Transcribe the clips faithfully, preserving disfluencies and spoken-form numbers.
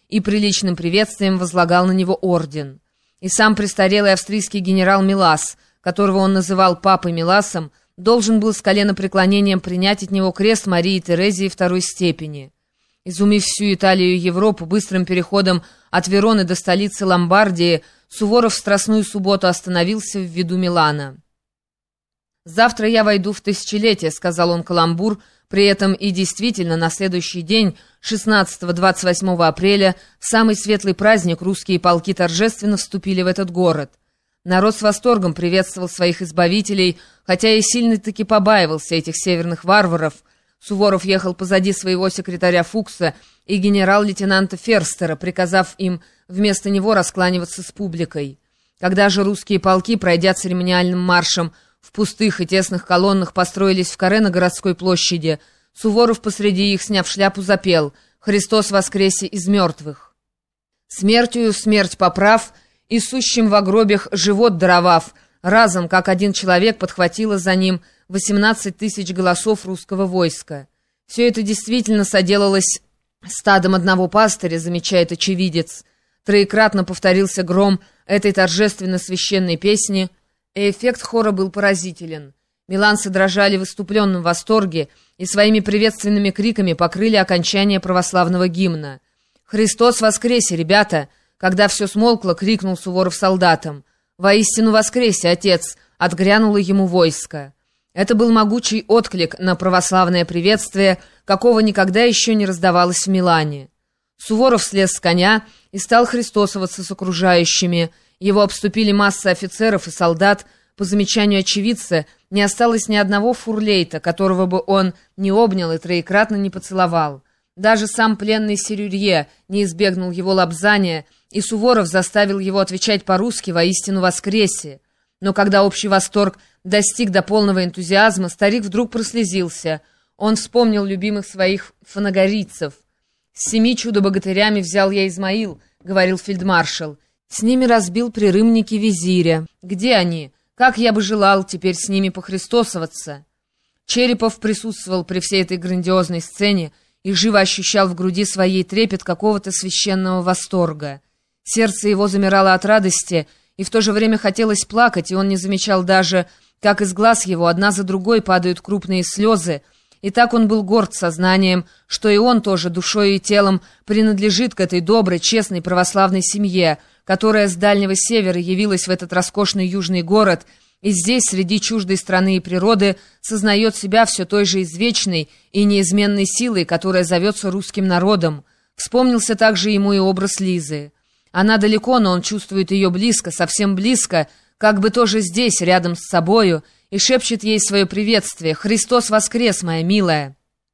и приличным приветствием возлагал на него орден. И сам престарелый австрийский генерал Милас, которого он называл папой Миласом, должен был с коленопреклонением принять от него крест Марии Терезии второй степени. Изумив всю Италию и Европу быстрым переходом от Вероны до столицы Ломбардии, Суворов в Страстную субботу остановился в виду Милана. «Завтра я войду в тысячелетие», — сказал он каламбур, при этом и действительно на следующий день, шестнадцатого-двадцать восьмого апреля, в самый светлый праздник русские полки торжественно вступили в этот город. Народ с восторгом приветствовал своих избавителей, хотя и сильно-таки побаивался этих северных варваров. Суворов ехал позади своего секретаря Фукса и генерал-лейтенанта Ферстера, приказав им вместо него раскланиваться с публикой. Когда же русские полки, пройдя церемониальным маршем, в пустых и тесных колоннах построились в каре на городской площади, Суворов посреди их, сняв шляпу, запел «Христос воскресе из мертвых». «Смертью смерть поправ, и сущим во гробях живот даровав», разом, как один человек, подхватило за ним восемнадцать тысяч голосов русского войска. Все это действительно соделалось стадом одного пастыря, замечает очевидец. Троекратно повторился гром этой торжественно-священной песни, и эффект хора был поразителен. Миланцы дрожали в выступленном восторге и своими приветственными криками покрыли окончание православного гимна. «Христос воскресе, ребята!» Когда все смолкло, крикнул Суворов солдатам. «Воистину воскресе, отец!» — отгрянуло ему войско. Это был могучий отклик на православное приветствие, какого никогда еще не раздавалось в Милане. Суворов слез с коня и стал христосоваться с окружающими. Его обступили массы офицеров и солдат. По замечанию очевидца, не осталось ни одного фурлейта, которого бы он не обнял и троекратно не поцеловал. Даже сам пленный Серюрье не избегнул его лобзания, и Суворов заставил его отвечать по-русски «воистину воскресе». Но когда общий восторг достиг до полного энтузиазма, старик вдруг прослезился. Он вспомнил любимых своих фанагорийцев. «С семи чудо-богатырями взял я Измаил», — говорил фельдмаршал. «С ними разбил при Рымнике визиря. Где они? Как я бы желал теперь с ними похристосоваться». Черепов присутствовал при всей этой грандиозной сцене и живо ощущал в груди своей трепет какого-то священного восторга. Сердце его замирало от радости, и в то же время хотелось плакать, и он не замечал даже, как из глаз его одна за другой падают крупные слезы, и так он был горд сознанием, что и он тоже душой и телом принадлежит к этой доброй, честной православной семье, которая с Дальнего Севера явилась в этот роскошный южный город, и здесь, среди чуждой страны и природы, сознает себя все той же извечной и неизменной силой, которая зовется русским народом. Вспомнился также ему и образ Лизы. Она далеко, но он чувствует ее близко, совсем близко, как бы тоже здесь, рядом с собою, и шепчет ей свое приветствие «Христос воскрес, моя милая!»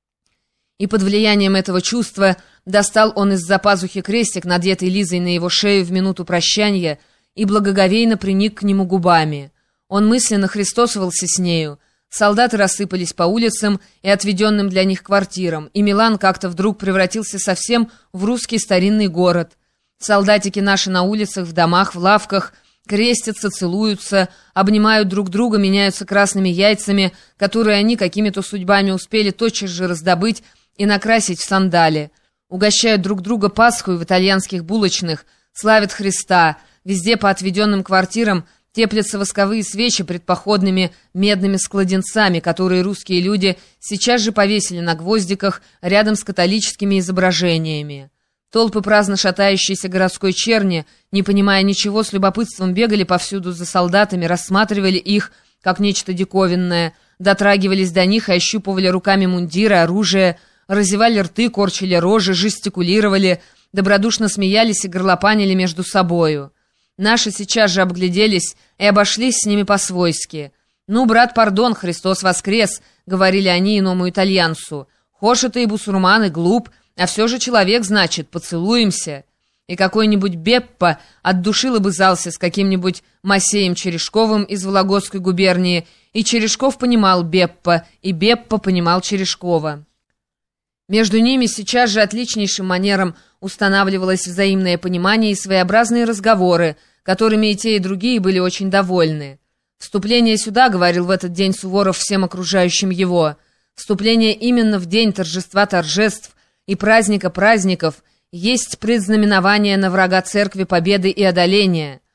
И под влиянием этого чувства достал он из-за пазухи крестик, надетый Лизой на его шею в минуту прощания, и благоговейно приник к нему губами. Он мысленно христосовался с нею. Солдаты рассыпались по улицам и отведенным для них квартирам, и Милан как-то вдруг превратился совсем в русский старинный город. Солдатики наши на улицах, в домах, в лавках крестятся, целуются, обнимают друг друга, меняются красными яйцами, которые они какими-то судьбами успели тотчас же раздобыть и накрасить в сандали. Угощают друг друга Пасхой в итальянских булочных, славят Христа. Везде по отведенным квартирам теплятся восковые свечи пред походными медными складенцами, которые русские люди сейчас же повесили на гвоздиках рядом с католическими изображениями. Толпы праздно шатающейся городской черни, не понимая ничего, с любопытством бегали повсюду за солдатами, рассматривали их, как нечто диковинное, дотрагивались до них и ощупывали руками мундиры, оружие, разевали рты, корчили рожи, жестикулировали, добродушно смеялись и горлопанили между собою. Наши сейчас же обгляделись и обошлись с ними по-свойски. «Ну, брат, пардон, Христос воскрес», — говорили они иному итальянцу. «Хошь это и бусурман, и глуп, а все же человек, значит, поцелуемся». И какой-нибудь Беппа от души лобызался с каким-нибудь Масеем Черешковым из Вологодской губернии, и Черешков понимал Беппа, и Беппа понимал Черешкова. Между ними сейчас же отличнейшим манером устанавливалось взаимное понимание и своеобразные разговоры, которыми и те, и другие были очень довольны. «Вступление сюда», — говорил в этот день Суворов всем окружающим его, «вступление именно в день торжества торжеств и праздника праздников есть предзнаменование на врага церкви победы и одоления.